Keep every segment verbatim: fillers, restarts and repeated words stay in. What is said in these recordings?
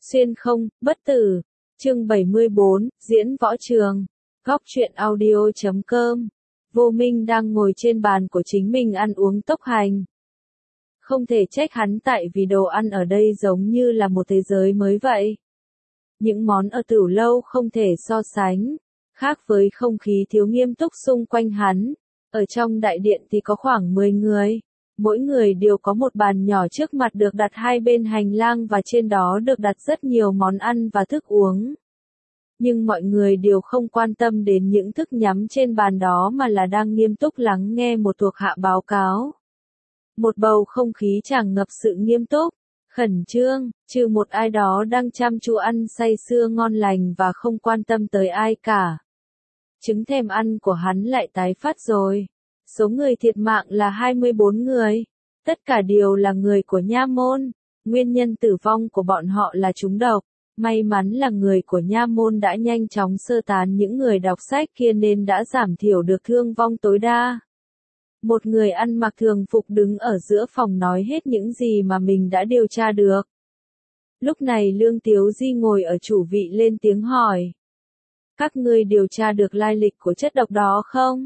Xuyên không, bất tử. Chương bảy mươi bốn, diễn võ trường. Góc truyện audio chấm com. Vô Minh đang ngồi trên bàn của chính mình ăn uống tốc hành. Không thể trách hắn tại vì đồ ăn ở đây giống như là một thế giới mới vậy. Những món ở Tửu Lâu không thể so sánh. Khác với không khí thiếu nghiêm túc xung quanh hắn. Ở trong đại điện thì có khoảng mười người. Mỗi người đều có một bàn nhỏ trước mặt được đặt hai bên hành lang và trên đó được đặt rất nhiều món ăn và thức uống. Nhưng mọi người đều không quan tâm đến những thức nhắm trên bàn đó mà là đang nghiêm túc lắng nghe một thuộc hạ báo cáo. Một bầu không khí tràn ngập sự nghiêm túc, khẩn trương, trừ một ai đó đang chăm chú ăn say sưa ngon lành và không quan tâm tới ai cả. Chứng thèm ăn của hắn lại tái phát rồi. Số người thiệt mạng là hai mươi bốn người. Tất cả đều là người của Nha Môn. Nguyên nhân tử vong của bọn họ là trúng độc. May mắn là người của Nha Môn đã nhanh chóng sơ tán những người đọc sách kia nên đã giảm thiểu được thương vong tối đa. Một người ăn mặc thường phục đứng ở giữa phòng nói hết những gì mà mình đã điều tra được. Lúc này Lương Tiếu Di ngồi ở chủ vị lên tiếng hỏi. Các ngươi điều tra được lai lịch của chất độc đó không?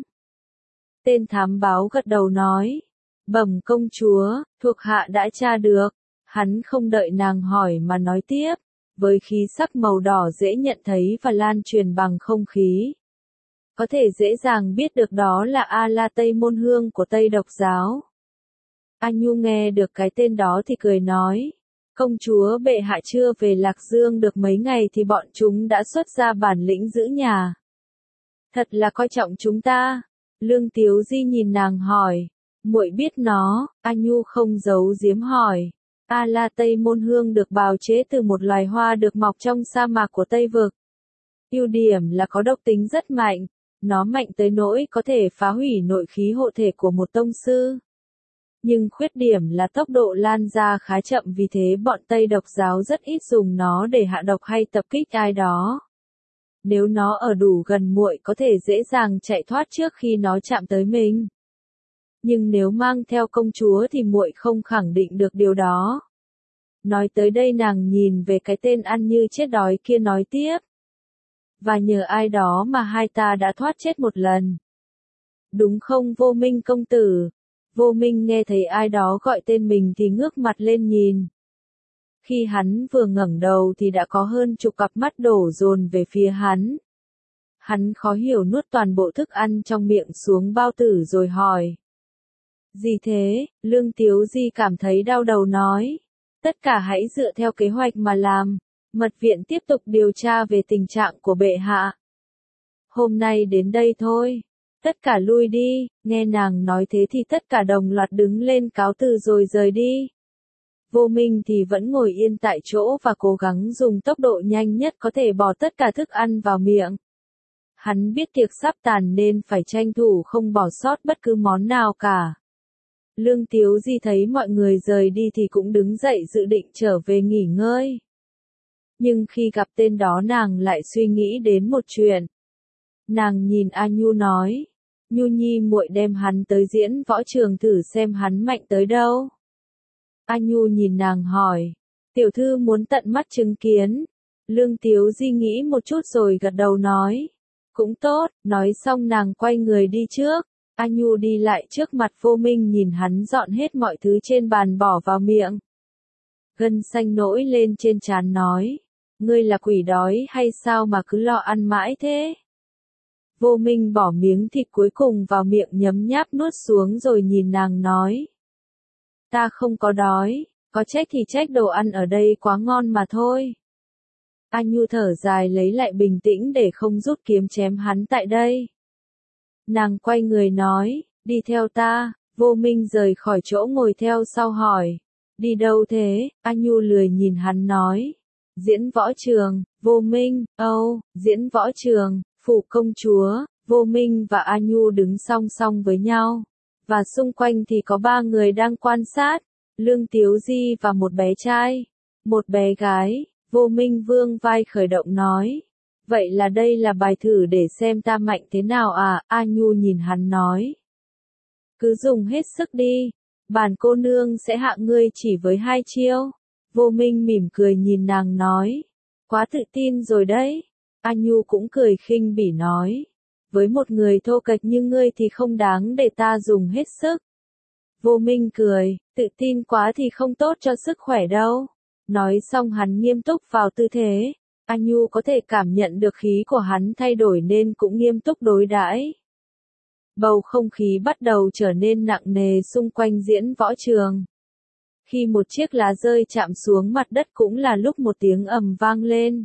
Tên thám báo gật đầu nói. Bẩm công chúa, thuộc hạ đã tra được. Hắn không đợi nàng hỏi mà nói tiếp. Với khí sắc màu đỏ dễ nhận thấy và lan truyền bằng không khí. Có thể dễ dàng biết được đó là A-la Tây Môn Hương của Tây Độc Giáo. A Nhu nghe được cái tên đó thì cười nói. Công chúa bệ hạ chưa về Lạc Dương được mấy ngày thì bọn chúng đã xuất ra bản lĩnh giữ nhà. Thật là coi trọng chúng ta. Lương Tiếu Di nhìn nàng hỏi. Muội biết nó, A Nhu không giấu giếm hỏi. A-la Tây Môn Hương được bào chế từ một loài hoa được mọc trong sa mạc của Tây Vực. Ưu điểm là có độc tính rất mạnh. Nó mạnh tới nỗi có thể phá hủy nội khí hộ thể của một tông sư. Nhưng khuyết điểm là tốc độ lan ra khá chậm vì thế bọn Tây Độc Giáo rất ít dùng nó để hạ độc hay tập kích ai đó. Nếu nó ở đủ gần muội có thể dễ dàng chạy thoát trước khi nó chạm tới mình. Nhưng nếu mang theo công chúa thì muội không khẳng định được điều đó. Nói tới đây nàng nhìn về cái tên ăn như chết đói kia nói tiếp. Và nhờ ai đó mà hai ta đã thoát chết một lần. Đúng không Vô Minh công tử? Vô Minh nghe thấy ai đó gọi tên mình thì ngước mặt lên nhìn. Khi hắn vừa ngẩng đầu thì đã có hơn chục cặp mắt đổ dồn về phía hắn. Hắn khó hiểu nuốt toàn bộ thức ăn trong miệng xuống bao tử rồi hỏi. Gì thế? Lương Tiếu Di cảm thấy đau đầu nói. Tất cả hãy dựa theo kế hoạch mà làm. Mật viện tiếp tục điều tra về tình trạng của bệ hạ. Hôm nay đến đây thôi. Tất cả lui đi. Nghe nàng nói thế thì tất cả đồng loạt đứng lên cáo từ rồi rời đi. Vô Minh thì vẫn ngồi yên tại chỗ và cố gắng dùng tốc độ nhanh nhất có thể bỏ tất cả thức ăn vào miệng. Hắn biết tiệc sắp tàn nên phải tranh thủ không bỏ sót bất cứ món nào cả. Lương Tiếu Di thấy mọi người rời đi thì cũng đứng dậy dự định trở về nghỉ ngơi. Nhưng khi gặp tên đó nàng lại suy nghĩ đến một chuyện. Nàng nhìn A Nhu nói. Nhu Nhi muội đem hắn tới diễn võ trường thử xem hắn mạnh tới đâu. A Nhu nhìn nàng hỏi. Tiểu thư muốn tận mắt chứng kiến. Lương Tiếu Di nghĩ một chút rồi gật đầu nói. Cũng tốt, nói xong nàng quay người đi trước. A Nhu đi lại trước mặt Vô Minh nhìn hắn dọn hết mọi thứ trên bàn bỏ vào miệng. Gân xanh nổi lên trên trán nói. Ngươi là quỷ đói hay sao mà cứ lo ăn mãi thế? Vô Minh bỏ miếng thịt cuối cùng vào miệng nhấm nháp nuốt xuống rồi nhìn nàng nói. Ta không có đói, có trách thì trách đồ ăn ở đây quá ngon mà thôi. A Nhu thở dài lấy lại bình tĩnh để không rút kiếm chém hắn tại đây. Nàng quay người nói, đi theo ta. Vô Minh rời khỏi chỗ ngồi theo sau hỏi. Đi đâu thế? A Nhu lười nhìn hắn nói. Diễn võ trường. Vô Minh, âu, diễn võ trường, phủ công chúa. Vô Minh và A Nhu đứng song song với nhau. Và xung quanh thì có ba người đang quan sát. Lương Tiếu Di và một bé trai. Một bé gái. Vô Minh vương vai khởi động nói. Vậy là đây là bài thử để xem ta mạnh thế nào à? A Nhu nhìn hắn nói. Cứ dùng hết sức đi. Bản cô nương sẽ hạ ngươi chỉ với hai chiêu. Vô Minh mỉm cười nhìn nàng nói. Quá tự tin rồi đấy. A Nhu cũng cười khinh bỉ nói. Với một người thô kệch như ngươi thì không đáng để ta dùng hết sức. Vô Minh cười, tự tin quá thì không tốt cho sức khỏe đâu. Nói xong hắn nghiêm túc vào tư thế. A Nhu có thể cảm nhận được khí của hắn thay đổi nên cũng nghiêm túc đối đãi. Bầu không khí bắt đầu trở nên nặng nề xung quanh diễn võ trường. Khi một chiếc lá rơi chạm xuống mặt đất cũng là lúc một tiếng ầm vang lên.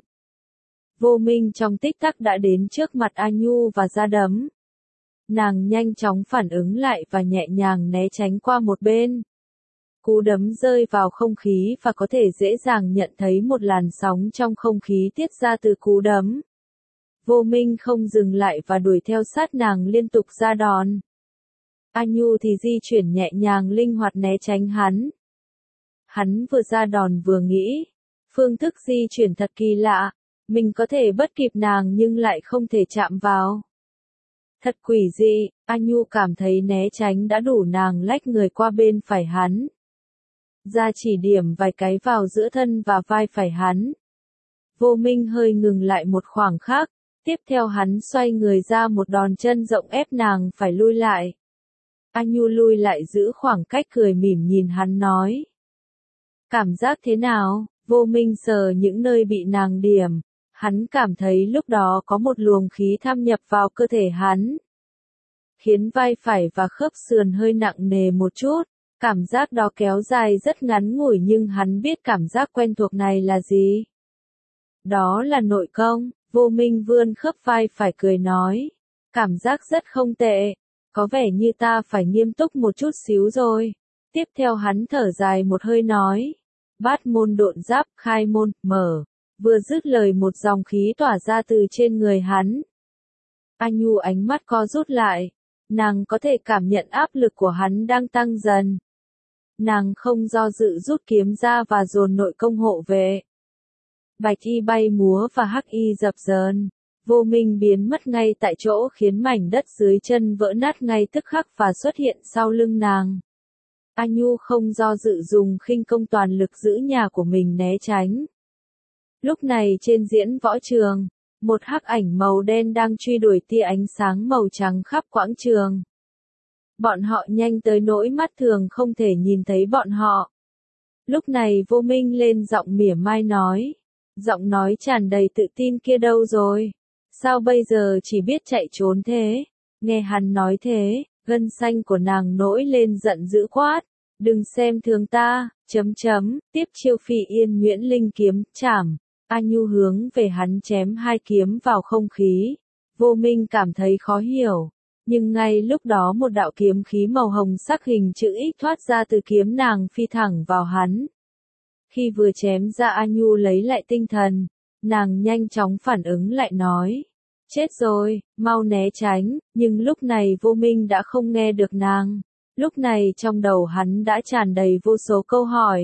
Vô Minh trong tích tắc đã đến trước mặt A Nhu và ra đấm. Nàng nhanh chóng phản ứng lại và nhẹ nhàng né tránh qua một bên. Cú đấm rơi vào không khí và có thể dễ dàng nhận thấy một làn sóng trong không khí tiết ra từ cú đấm. Vô Minh không dừng lại và đuổi theo sát nàng liên tục ra đòn. A Nhu thì di chuyển nhẹ nhàng linh hoạt né tránh hắn. Hắn vừa ra đòn vừa nghĩ. Phương thức di chuyển thật kỳ lạ. Mình có thể bắt kịp nàng nhưng lại không thể chạm vào. Thật quỷ dị, A Nhu cảm thấy né tránh đã đủ nàng lách người qua bên phải hắn. Ra chỉ điểm vài cái vào giữa thân và vai phải hắn. Vô Minh hơi ngừng lại một khoảng khắc, tiếp theo hắn xoay người ra một đòn chân rộng ép nàng phải lui lại. A Nhu lui lại giữ khoảng cách cười mỉm nhìn hắn nói. Cảm giác thế nào? Vô Minh sờ những nơi bị nàng điểm. Hắn cảm thấy lúc đó có một luồng khí thâm nhập vào cơ thể hắn. Khiến vai phải và khớp sườn hơi nặng nề một chút. Cảm giác đó kéo dài rất ngắn ngủi nhưng hắn biết cảm giác quen thuộc này là gì. Đó là nội công. Vô Minh vươn khớp vai phải cười nói. Cảm giác rất không tệ. Có vẻ như ta phải nghiêm túc một chút xíu rồi. Tiếp theo hắn thở dài một hơi nói. Bát môn độn giáp khai môn, mở. Vừa dứt lời một dòng khí tỏa ra từ trên người hắn. A Nhu ánh mắt co rút lại. Nàng có thể cảm nhận áp lực của hắn đang tăng dần. Nàng không do dự rút kiếm ra và dồn nội công hộ vệ. Bạch y bay múa và hắc y dập dờn. Vô Minh biến mất ngay tại chỗ khiến mảnh đất dưới chân vỡ nát ngay tức khắc và xuất hiện sau lưng nàng. A Nhu không do dự dùng khinh công toàn lực giữ nhà của mình né tránh. Lúc này trên diễn võ trường, một hắc ảnh màu đen đang truy đuổi tia ánh sáng màu trắng khắp quãng trường. Bọn họ nhanh tới nỗi mắt thường không thể nhìn thấy bọn họ. Lúc này Vô Minh lên giọng mỉa mai nói. Giọng nói tràn đầy tự tin kia đâu rồi? Sao bây giờ chỉ biết chạy trốn thế? Nghe hắn nói thế, gân xanh của nàng nổi lên giận dữ quát. Đừng xem thường ta, chấm chấm, tiếp chiêu Phi Yên Nhuyễn Linh kiếm, chảm. A Nhu hướng về hắn chém hai kiếm vào không khí. Vô Minh cảm thấy khó hiểu. Nhưng ngay lúc đó một đạo kiếm khí màu hồng sắc hình chữ X thoát ra từ kiếm nàng phi thẳng vào hắn. Khi vừa chém ra A Nhu lấy lại tinh thần, nàng nhanh chóng phản ứng lại nói. Chết rồi, mau né tránh, nhưng lúc này Vô Minh đã không nghe được nàng. Lúc này trong đầu hắn đã tràn đầy vô số câu hỏi.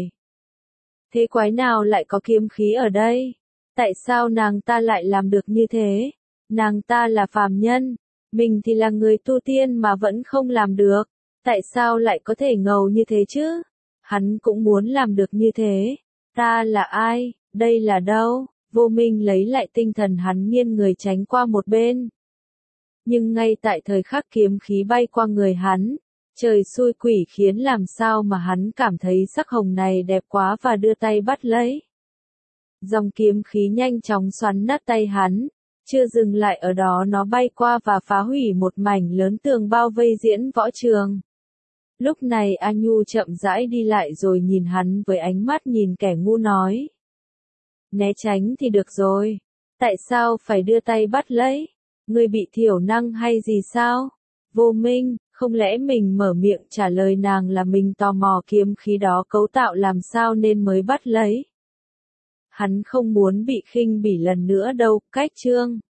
Thế quái nào lại có kiếm khí ở đây? Tại sao nàng ta lại làm được như thế? Nàng ta là phàm nhân, mình thì là người tu tiên mà vẫn không làm được. Tại sao lại có thể ngầu như thế chứ? Hắn cũng muốn làm được như thế. Ta là ai? Đây là đâu? Vô Minh lấy lại tinh thần hắn nghiêng người tránh qua một bên. Nhưng ngay tại thời khắc kiếm khí bay qua người hắn, trời xui quỷ khiến làm sao mà hắn cảm thấy sắc hồng này đẹp quá và đưa tay bắt lấy. Dòng kiếm khí nhanh chóng xoắn nát tay hắn, chưa dừng lại ở đó nó bay qua và phá hủy một mảnh lớn tường bao vây diễn võ trường. Lúc này A Nhu chậm rãi đi lại rồi nhìn hắn với ánh mắt nhìn kẻ ngu nói. Né tránh thì được rồi. Tại sao phải đưa tay bắt lấy? Ngươi bị thiểu năng hay gì sao? Vô Minh, không lẽ mình mở miệng trả lời nàng là mình tò mò kiếm khí đó cấu tạo làm sao nên mới bắt lấy? Hắn không muốn bị khinh bỉ lần nữa đâu, cách chương.